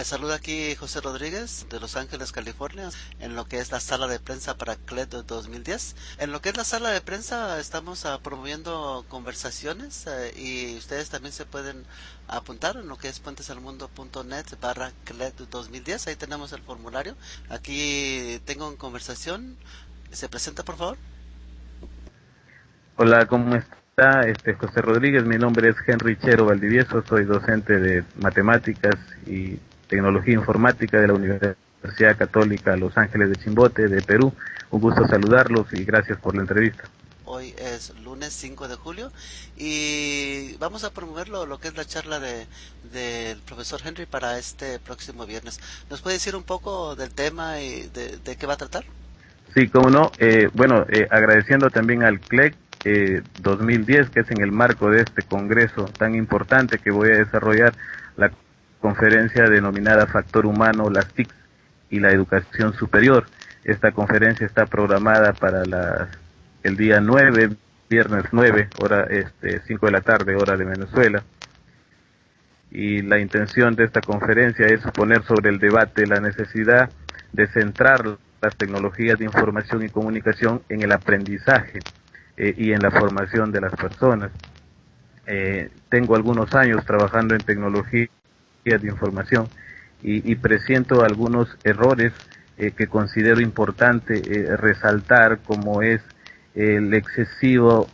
Les saluda aquí José Rodríguez de Los Ángeles, California, en lo que es la sala de prensa para CLED 2010. En lo que es la sala de prensa estamos promoviendo conversaciones y ustedes también se pueden apuntar en lo que es puentesalmundo.net/CLED 2010. Ahí tenemos el formulario. Aquí tengo en conversación. ¿Se presenta, por favor? Hola, ¿cómo está? José Rodríguez, mi nombre es Henry Chero Valdivieso, soy docente de matemáticas y tecnología informática de la Universidad Católica Los Ángeles de Chimbote, de Perú. Un gusto saludarlos y gracias por la entrevista. Hoy es lunes 5 de julio y vamos a promover lo que es la charla del profesor Henry para este próximo viernes. ¿Nos puede decir un poco del tema y de qué va a tratar? Sí, cómo no. Agradeciendo también al CLEC 2010, que es en el marco de este congreso tan importante que voy a desarrollar, la conferencia denominada Factor Humano, las TIC y la Educación Superior. Esta conferencia está programada para el día 9, viernes 9, hora 5 de la tarde, hora de Venezuela. Y la intención de esta conferencia es poner sobre el debate la necesidad de centrar las tecnologías de información y comunicación en el aprendizaje y en la formación de las personas. Tengo algunos años trabajando en tecnologías de información y presiento algunos errores que considero importante resaltar, como es el excesivo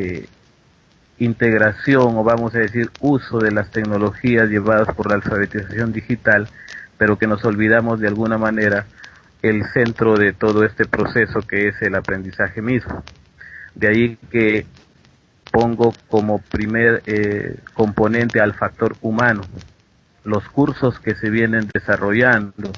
integración, o vamos a decir uso de las tecnologías llevadas por la alfabetización digital, pero que nos olvidamos de alguna manera el centro de todo este proceso, que es el aprendizaje mismo. De ahí que pongo como primer componente al factor humano. Los cursos que se vienen desarrollando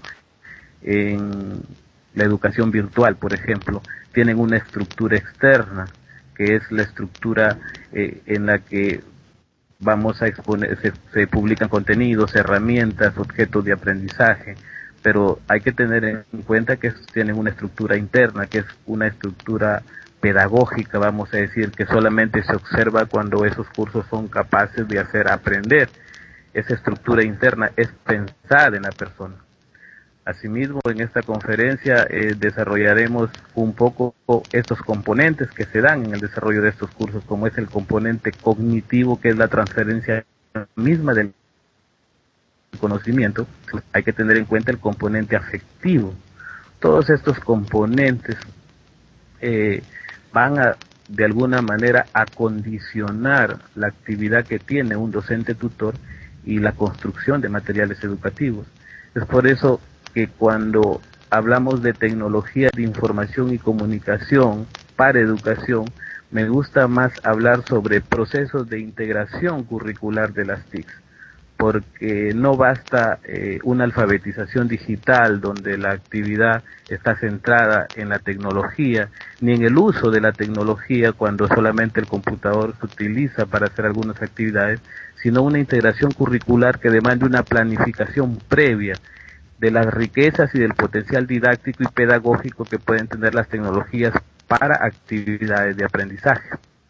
en la educación virtual, por ejemplo, tienen una estructura externa, que es la estructura en la que vamos a exponer, se publican contenidos, herramientas, objetos de aprendizaje, pero hay que tener en cuenta que tienen una estructura interna, que es una estructura pedagógica, vamos a decir, que solamente se observa cuando esos cursos son capaces de hacer aprender. Esa estructura interna es pensada en la persona. Asimismo, en esta conferencia desarrollaremos un poco estos componentes que se dan en el desarrollo de estos cursos, como es el componente cognitivo, que es la transferencia misma del conocimiento. Hay que tener en cuenta el componente afectivo. Todos estos componentes van a, de alguna manera, a condicionar la actividad que tiene un docente tutor y la construcción de materiales educativos. Es por eso que cuando hablamos de tecnología de información y comunicación para educación, me gusta más hablar sobre procesos de integración curricular de las TICs, porque no basta una alfabetización digital donde la actividad está centrada en la tecnología, ni en el uso de la tecnología cuando solamente el computador se utiliza para hacer algunas actividades, sino una integración curricular que demande una planificación previa de las riquezas y del potencial didáctico y pedagógico que pueden tener las tecnologías para actividades de aprendizaje.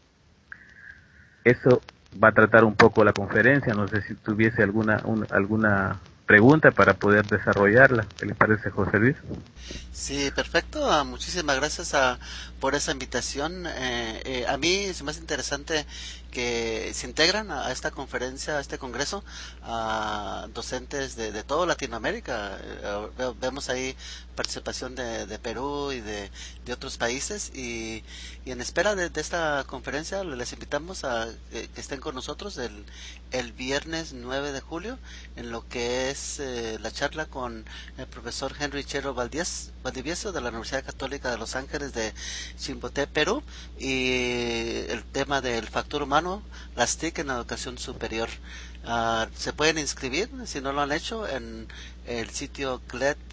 Eso va a tratar un poco la conferencia. No sé si tuviese alguna pregunta para poder desarrollarla. ¿Qué le parece, José Luis? Sí, perfecto. Muchísimas gracias por esa invitación. A mí se me hace interesante que se integran a esta conferencia, a este congreso, a docentes de toda Latinoamérica. Vemos ahí participación de Perú y de otros países y en espera de esta conferencia les invitamos a que estén con nosotros el viernes 9 de julio en lo que es la charla con el profesor Henry Chero Valdivieso de la Universidad Católica de Los Ángeles de Chimbote, Perú, y el tema del factor humano, las TIC en la educación superior. Se pueden inscribir, si no lo han hecho, en el sitio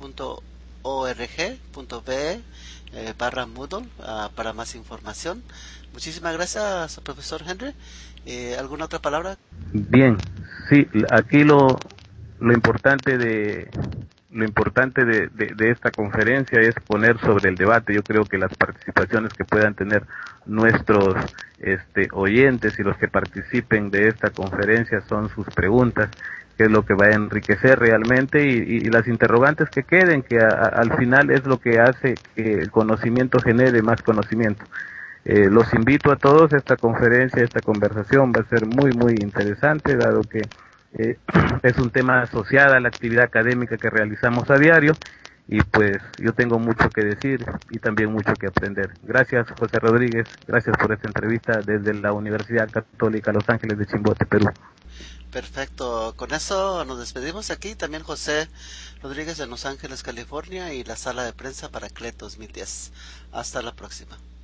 cled.org.be/Moodle para más información. Muchísimas gracias, profesor Henry. ¿Alguna otra palabra? Bien, sí, aquí lo importante de esta conferencia es poner sobre el debate. Yo creo que las participaciones que puedan tener nuestros oyentes y los que participen de esta conferencia son sus preguntas, que es lo que va a enriquecer realmente, y las interrogantes que queden, que al final es lo que hace que el conocimiento genere más conocimiento. Los invito a todos, esta conferencia, esta conversación va a ser muy, muy interesante, dado que es un tema asociado a la actividad académica que realizamos a diario, y pues yo tengo mucho que decir y también mucho que aprender. Gracias, José Rodríguez, gracias por esta entrevista desde la Universidad Católica Los Ángeles de Chimbote, Perú. Perfecto, con eso nos despedimos aquí. También José Rodríguez de Los Ángeles, California, y la sala de prensa para CLET 2010. Hasta la próxima.